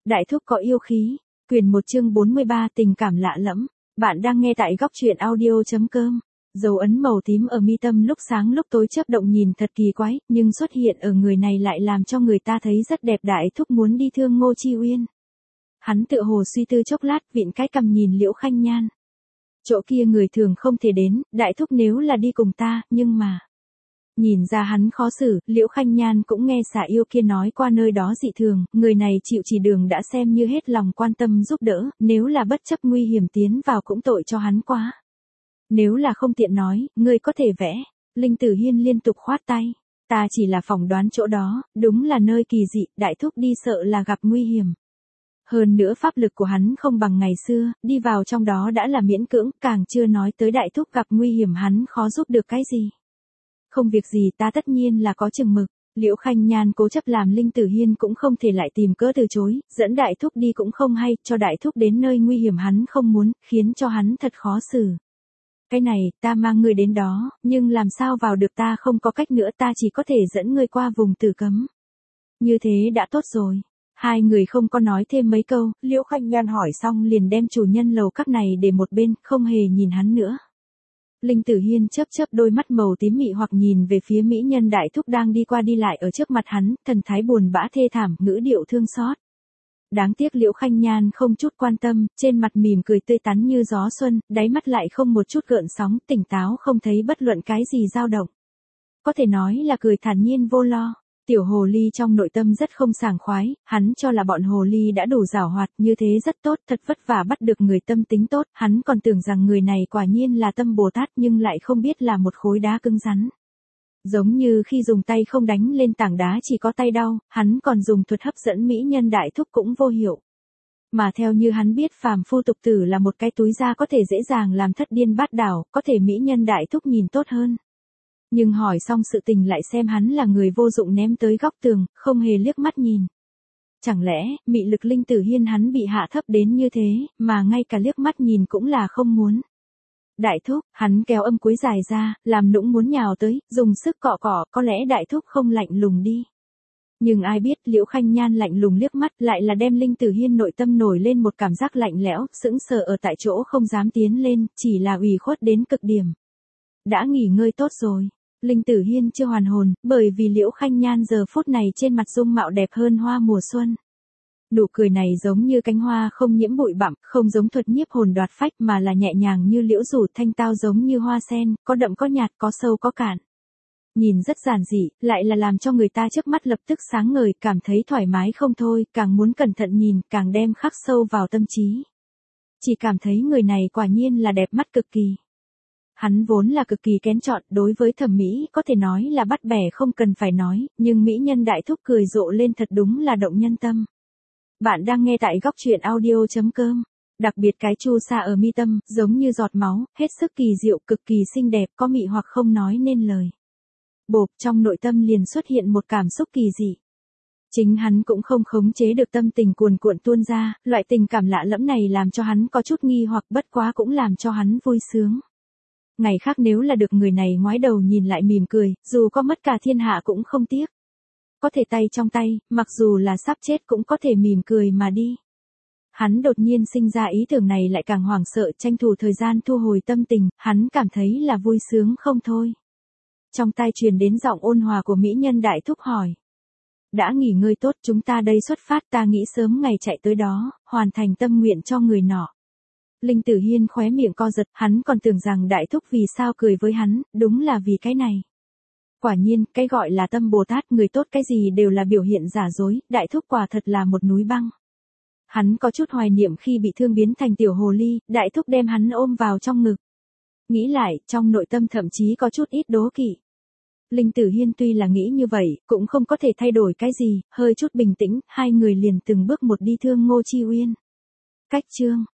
Đại thúc có yêu khí. Quyền 1 chương 43 tình cảm lạ lẫm. Bạn đang nghe tại góc truyện audio.com. Dấu ấn màu tím ở mi tâm lúc sáng lúc tối chớp động nhìn thật kỳ quái, nhưng xuất hiện ở người này lại làm cho người ta thấy rất đẹp. Đại thúc muốn đi thương Ngô Chi Uyên. Hắn tựa hồ suy tư chốc lát, vịn cái cằm nhìn Liễu Khanh Nhan. Chỗ kia người thường không thể đến, đại thúc nếu là đi cùng ta, nhưng mà... Nhìn ra hắn khó xử, Liễu Khanh Nhan cũng nghe xà yêu kia nói qua nơi đó dị thường, người này chịu chỉ đường đã xem như hết lòng quan tâm giúp đỡ, nếu là bất chấp nguy hiểm tiến vào cũng tội cho hắn quá. Nếu là không tiện nói, ngươi có thể vẽ. Linh Tử Hiên liên tục khoát tay. Ta chỉ là phỏng đoán chỗ đó, đúng là nơi kỳ dị, đại thúc đi sợ là gặp nguy hiểm. Hơn nữa pháp lực của hắn không bằng ngày xưa, đi vào trong đó đã là miễn cưỡng, càng chưa nói tới đại thúc gặp nguy hiểm hắn khó giúp được cái gì. Không việc gì, ta tất nhiên là có chừng mực. Liễu Khanh Nhan cố chấp làm Linh Tử Hiên cũng không thể lại tìm cớ từ chối, dẫn đại thúc đi cũng không hay, cho đại thúc đến nơi nguy hiểm hắn không muốn, khiến cho hắn thật khó xử. Cái này, ta mang ngươi đến đó, nhưng làm sao vào được, ta không có cách nữa, ta chỉ có thể dẫn ngươi qua vùng tử cấm. Như thế đã tốt rồi. Hai người không có nói thêm mấy câu, Liễu Khanh Nhan hỏi xong liền đem chủ nhân lầu các này để một bên, không hề nhìn hắn nữa. Linh Tử Hiên chớp chớp đôi mắt màu tím mị hoặc nhìn về phía mỹ nhân đại thúc đang đi qua đi lại ở trước mặt hắn, thần thái buồn bã thê thảm, ngữ điệu thương xót. Đáng tiếc Liễu Khanh Nhan không chút quan tâm, trên mặt mỉm cười tươi tắn như gió xuân, đáy mắt lại không một chút gợn sóng, tỉnh táo không thấy bất luận cái gì dao động. Có thể nói là cười thản nhiên vô lo. Tiểu hồ ly trong nội tâm rất không sảng khoái, hắn cho là bọn hồ ly đã đủ giảo hoạt, như thế rất tốt, thật vất vả bắt được người tâm tính tốt, hắn còn tưởng rằng người này quả nhiên là tâm Bồ Tát nhưng lại không biết là một khối đá cứng rắn. Giống như khi dùng tay không đánh lên tảng đá chỉ có tay đau, hắn còn dùng thuật hấp dẫn mỹ nhân đại thúc cũng vô hiệu. Mà theo như hắn biết phàm phu tục tử là một cái túi da có thể dễ dàng làm thất điên bát đảo, có thể mỹ nhân đại thúc nhìn tốt hơn. Nhưng hỏi xong sự tình lại xem hắn là người vô dụng ném tới góc tường, không hề liếc mắt nhìn. Chẳng lẽ, mị lực Linh Tử Hiên hắn bị hạ thấp đến như thế, mà ngay cả liếc mắt nhìn cũng là không muốn. Đại thúc, hắn kéo âm cuối dài ra, làm nũng muốn nhào tới, dùng sức cọ cọ, có lẽ đại thúc không lạnh lùng đi. Nhưng ai biết Liễu Khanh Nhan lạnh lùng liếc mắt lại là đem Linh Tử Hiên nội tâm nổi lên một cảm giác lạnh lẽo, sững sờ ở tại chỗ không dám tiến lên, chỉ là ủy khuất đến cực điểm. Đã nghỉ ngơi tốt rồi. Linh Tử Hiên chưa hoàn hồn, bởi vì Liễu Khanh Nhan giờ phút này trên mặt dung mạo đẹp hơn hoa mùa xuân. Nụ cười này giống như cánh hoa không nhiễm bụi bặm, không giống thuật nhiếp hồn đoạt phách mà là nhẹ nhàng như liễu rủ, thanh tao giống như hoa sen, có đậm có nhạt, có sâu có cạn. Nhìn rất giản dị, lại là làm cho người ta trước mắt lập tức sáng ngời, cảm thấy thoải mái không thôi, càng muốn cẩn thận nhìn, càng đem khắc sâu vào tâm trí. Chỉ cảm thấy người này quả nhiên là đẹp mắt cực kỳ. Hắn vốn là cực kỳ kén chọn, đối với thẩm mỹ có thể nói là bắt bẻ không cần phải nói, nhưng mỹ nhân đại thúc cười rộ lên thật đúng là động nhân tâm. Bạn đang nghe tại góc truyện audio.com. Đặc biệt cái chu sa ở mi tâm, giống như giọt máu, hết sức kỳ diệu, cực kỳ xinh đẹp, có mị hoặc không nói nên lời. Bộp, trong nội tâm liền xuất hiện một cảm xúc kỳ dị. Chính hắn cũng không khống chế được tâm tình cuồn cuộn tuôn ra, loại tình cảm lạ lẫm này làm cho hắn có chút nghi hoặc, bất quá cũng làm cho hắn vui sướng. Ngày khác nếu là được người này ngoái đầu nhìn lại mỉm cười, dù có mất cả thiên hạ cũng không tiếc. Có thể tay trong tay, mặc dù là sắp chết cũng có thể mỉm cười mà đi. Hắn đột nhiên sinh ra ý tưởng này lại càng hoảng sợ, tranh thủ thời gian thu hồi tâm tình, hắn cảm thấy là vui sướng không thôi. Trong tai truyền đến giọng ôn hòa của mỹ nhân đại thúc hỏi. Đã nghỉ ngơi tốt, chúng ta đây xuất phát, ta nghĩ sớm ngày chạy tới đó, hoàn thành tâm nguyện cho người nọ. Linh Tử Hiên khóe miệng co giật, hắn còn tưởng rằng đại thúc vì sao cười với hắn, đúng là vì cái này. Quả nhiên, cái gọi là tâm Bồ Tát, người tốt cái gì đều là biểu hiện giả dối, đại thúc quả thật là một núi băng. Hắn có chút hoài niệm khi bị thương biến thành tiểu hồ ly, đại thúc đem hắn ôm vào trong ngực. Nghĩ lại, trong nội tâm thậm chí có chút ít đố kỵ. Linh Tử Hiên tuy là nghĩ như vậy, cũng không có thể thay đổi cái gì, hơi chút bình tĩnh, hai người liền từng bước một đi thương Ngô Chi Uyên. Cách chương